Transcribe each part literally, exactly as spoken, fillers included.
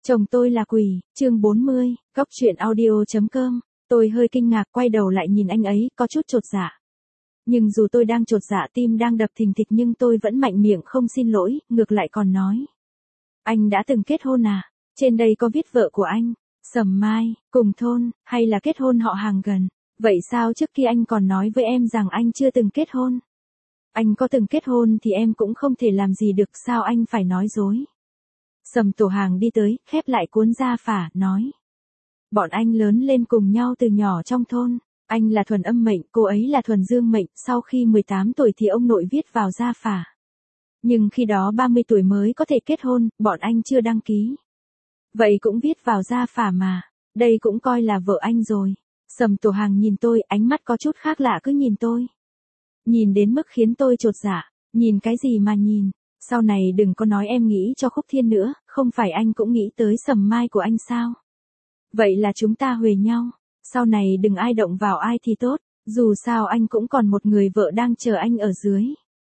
Chồng tôi là quỷ, chương bốn mươi, góc chuyện audio chấm com. Tôi hơi kinh ngạc quay đầu lại nhìn anh ấy, có chút chột dạ. Nhưng dù tôi đang chột dạ tim đang đập thình thịch nhưng tôi vẫn mạnh miệng không xin lỗi, ngược lại còn nói. Anh đã từng kết hôn à? Trên đây có viết vợ của anh, Sầm Mai, cùng thôn, hay là kết hôn họ hàng gần? Vậy sao trước khi anh còn nói với em rằng anh chưa từng kết hôn? Anh có từng kết hôn thì em cũng không thể làm gì được, sao anh phải nói dối? Sầm Tổ Hàng đi tới, khép lại cuốn gia phả, nói. Bọn anh lớn lên cùng nhau từ nhỏ trong thôn. Anh là thuần âm mệnh, cô ấy là thuần dương mệnh. Sau khi mười tám tuổi thì ông nội viết vào gia phả. Nhưng khi đó ba mươi tuổi mới có thể kết hôn, bọn anh chưa đăng ký. Vậy cũng viết vào gia phả mà. Đây cũng coi là vợ anh rồi. Sầm Tổ Hàng nhìn tôi, ánh mắt có chút khác lạ cứ nhìn tôi. Nhìn đến mức khiến tôi chột dạ. Nhìn cái gì mà nhìn? Sau này đừng có nói em nghĩ cho Khúc Thiên nữa, không phải anh cũng nghĩ tới Sầm Mai của anh sao? Vậy là chúng ta huề nhau, sau này đừng ai động vào ai thì tốt, dù sao anh cũng còn một người vợ đang chờ anh ở dưới.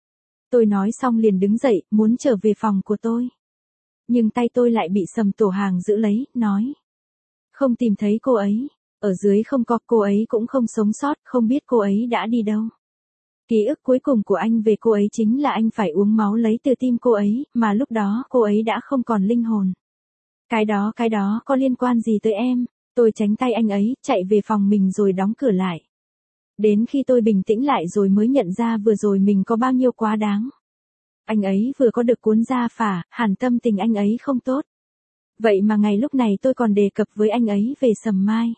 Tôi nói xong liền đứng dậy, muốn trở về phòng của tôi. Nhưng tay tôi lại bị Sầm Tổ Hàng giữ lấy, nói. Không tìm thấy cô ấy, ở dưới không có, cô ấy cũng không sống sót, không biết cô ấy đã đi đâu. Ký ức cuối cùng của anh về cô ấy chính là anh phải uống máu lấy từ tim cô ấy, mà lúc đó cô ấy đã không còn linh hồn. Cái đó cái đó có liên quan gì tới em? Tôi tránh tay anh ấy, chạy về phòng mình rồi đóng cửa lại. Đến khi tôi bình tĩnh lại rồi mới nhận ra vừa rồi mình có bao nhiêu quá đáng. Anh ấy vừa có được cuốn gia phả, hẳn tâm tình anh ấy không tốt. Vậy mà ngày lúc này tôi còn đề cập với anh ấy về Sầm Mai.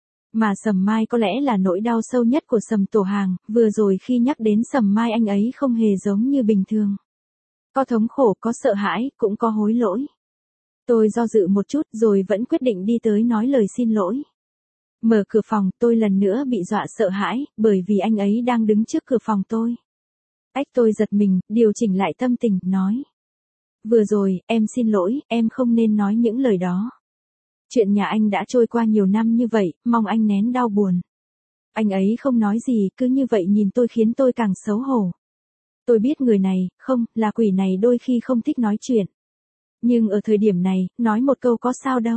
Mà Sầm Mai có lẽ là nỗi đau sâu nhất của Sầm Tổ Hàng, vừa rồi khi nhắc đến Sầm Mai anh ấy không hề giống như bình thường. Có thống khổ, có sợ hãi, cũng có hối lỗi. Tôi do dự một chút rồi vẫn quyết định đi tới nói lời xin lỗi. Mở cửa phòng, tôi lần nữa bị dọa sợ hãi, bởi vì anh ấy đang đứng trước cửa phòng tôi. Ách, tôi giật mình, điều chỉnh lại tâm tình, nói. Vừa rồi, em xin lỗi, em không nên nói những lời đó. Chuyện nhà anh đã trôi qua nhiều năm như vậy, mong anh nén đau buồn. Anh ấy không nói gì, cứ như vậy nhìn tôi khiến tôi càng xấu hổ. Tôi biết người này, không, là quỷ này đôi khi không thích nói chuyện. Nhưng ở thời điểm này, nói một câu có sao đâu.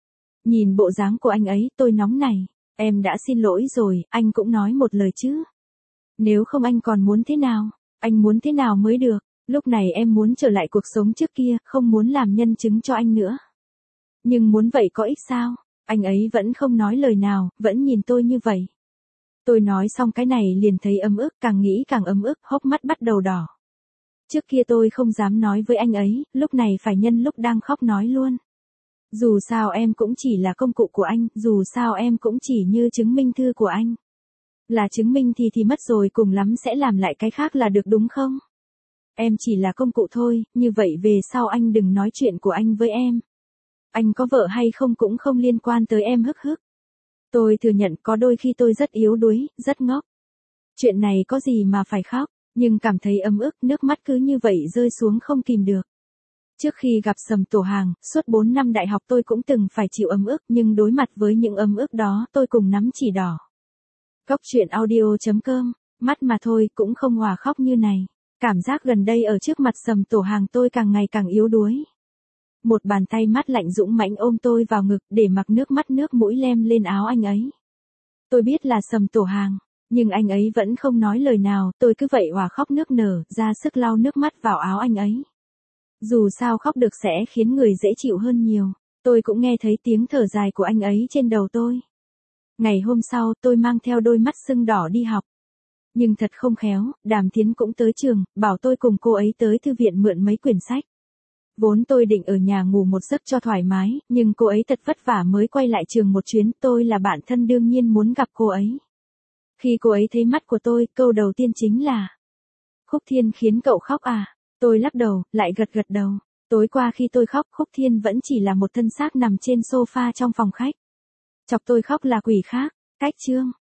Nhìn bộ dáng của anh ấy, tôi nóng này. Em đã xin lỗi rồi, anh cũng nói một lời chứ. Nếu không anh còn muốn thế nào? Anh muốn thế nào mới được? Lúc này em muốn trở lại cuộc sống trước kia, không muốn làm nhân chứng cho anh nữa. Nhưng muốn vậy có ích sao? Anh ấy vẫn không nói lời nào, vẫn nhìn tôi như vậy. Tôi nói xong cái này liền thấy ấm ức, càng nghĩ càng ấm ức, hốc mắt bắt đầu đỏ. Trước kia tôi không dám nói với anh ấy, lúc này phải nhân lúc đang khóc nói luôn. Dù sao em cũng chỉ là công cụ của anh, dù sao em cũng chỉ như chứng minh thư của anh. Là chứng minh thì thì mất rồi, cùng lắm sẽ làm lại cái khác là được đúng không? Em chỉ là công cụ thôi, như vậy về sau anh đừng nói chuyện của anh với em. Anh có vợ hay không cũng không liên quan tới em, hức hức. Tôi thừa nhận có đôi khi tôi rất yếu đuối, rất ngốc. Chuyện này có gì mà phải khóc, nhưng cảm thấy ấm ức, nước mắt cứ như vậy rơi xuống không kìm được. Trước khi gặp Sầm Tổ Hàng, suốt bốn năm đại học tôi cũng từng phải chịu ấm ức, nhưng đối mặt với những ấm ức đó tôi cùng nắm chỉ đỏ. Góc chuyện audio chấm com, mắt mà thôi cũng không hòa khóc như này. Cảm giác gần đây ở trước mặt Sầm Tổ Hàng tôi càng ngày càng yếu đuối. Một bàn tay mát lạnh dũng mãnh ôm tôi vào ngực để mặc nước mắt nước mũi lem lên áo anh ấy. Tôi biết là Sầm Tổ Hàng, nhưng anh ấy vẫn không nói lời nào, tôi cứ vậy hòa khóc nức nở, ra sức lau nước mắt vào áo anh ấy. Dù sao khóc được sẽ khiến người dễ chịu hơn nhiều, tôi cũng nghe thấy tiếng thở dài của anh ấy trên đầu tôi. Ngày hôm sau tôi mang theo đôi mắt sưng đỏ đi học. Nhưng thật không khéo, Đàm Thiến cũng tới trường, bảo tôi cùng cô ấy tới thư viện mượn mấy quyển sách. Vốn tôi định ở nhà ngủ một giấc cho thoải mái, nhưng cô ấy thật vất vả mới quay lại trường một chuyến, tôi là bạn thân đương nhiên muốn gặp cô ấy. Khi cô ấy thấy mắt của tôi, câu đầu tiên chính là: Khúc Thiên khiến cậu khóc à? Tôi lắc đầu, lại gật gật đầu. Tối qua khi tôi khóc, Khúc Thiên vẫn chỉ là một thân xác nằm trên sofa trong phòng khách. Chọc tôi khóc là quỷ khác. Cách chương.